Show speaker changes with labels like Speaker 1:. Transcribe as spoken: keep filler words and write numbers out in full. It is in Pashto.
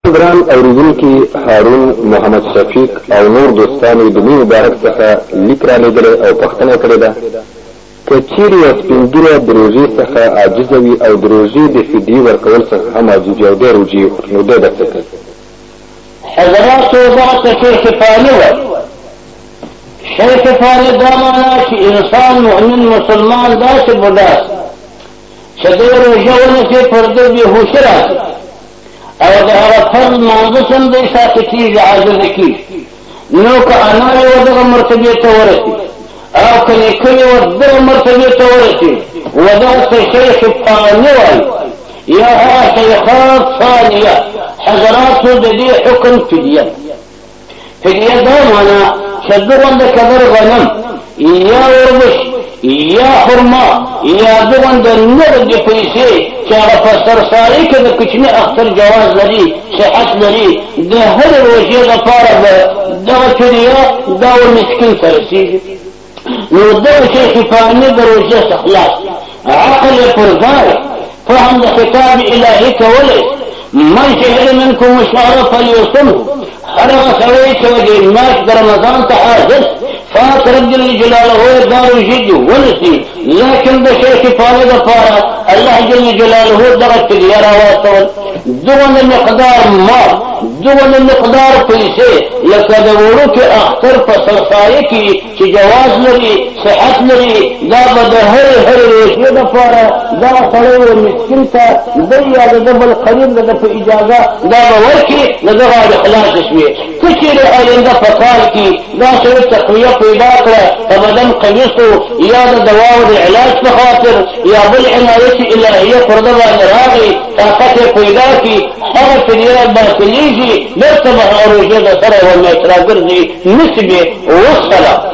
Speaker 1: ګران اوریدونکي هارون محمد شفیق او نور دوستانو د مې مبارک څخه لیک را لېږلی او پوښتنه کړې ده که چیرې یو سپین ږیری د روژې څخه عاجزه وي او د روژې د فدیې ورکول څخه هم عاجز وي او دی روژې وخوري نو دی به څه کوي؟
Speaker 2: حضراتو دغه شیخ فاني وایي شیخ فاني دا معنا چې انسان مؤمن مسلمان داسې بوډا چې د روژه ونیسي پر ده بېهوشي راشي او د هغه فرض لمانځه هم دی ساقط کېږي عاجزه کېږي نو که انا یې ودغه مرتبې ته ورسي او که نیکه یې ودغه مرتبې ته ورسي ودغه شیخ فاني وایي یا هغه شیخات ثانیه حضراتو د دې حکم فدیه فدیه دا معنا چې دغونده کبر غنم یا وربش یا خرما یا دغونده نغدې پیسې چې هغه په سرساري کې د کوچني اختر جواز لري صحت لري د هرې روژې لپاره به دغه فدیه دا ورمسکین ته رسېږي نو دغه شیخ فاني د روژې څخه خلاص عقل یې پر ځای فهم د خطاب الهي کولی من شهد منكم الشهر فليصمه هر هغه سړی چې د میاشت د رمضان ته حاضر فات رب جل جلاله دا روژې ونیسي لکن د شیخ فاني دپاره الله جل جلاله دغه فدیه راواستول دغونه مقدار مال دغونه مقدار پیسې لکه د وړوکي اختر په سرسایه کې چې جواز لري صحت لري دا به د هرې هرې روژې دپاره دغه سړی و مسکین ته دی یا د ده بل قریب د ده په اجازه دا به ورکړي د دغه د خلاصه شوې که چېرې آینده په کال کې دا سړی تقویه پیدا کړه په بدن قویستو یا د دواو د علاج په خاطر یا بل عنایت الهیه پر ده باندې راغی طاقت یې پیدا کړي هغه فدیه باطلېږي بېرته به هغه روژې د سره ورنه اعتراض ګرځي نسبې والسلام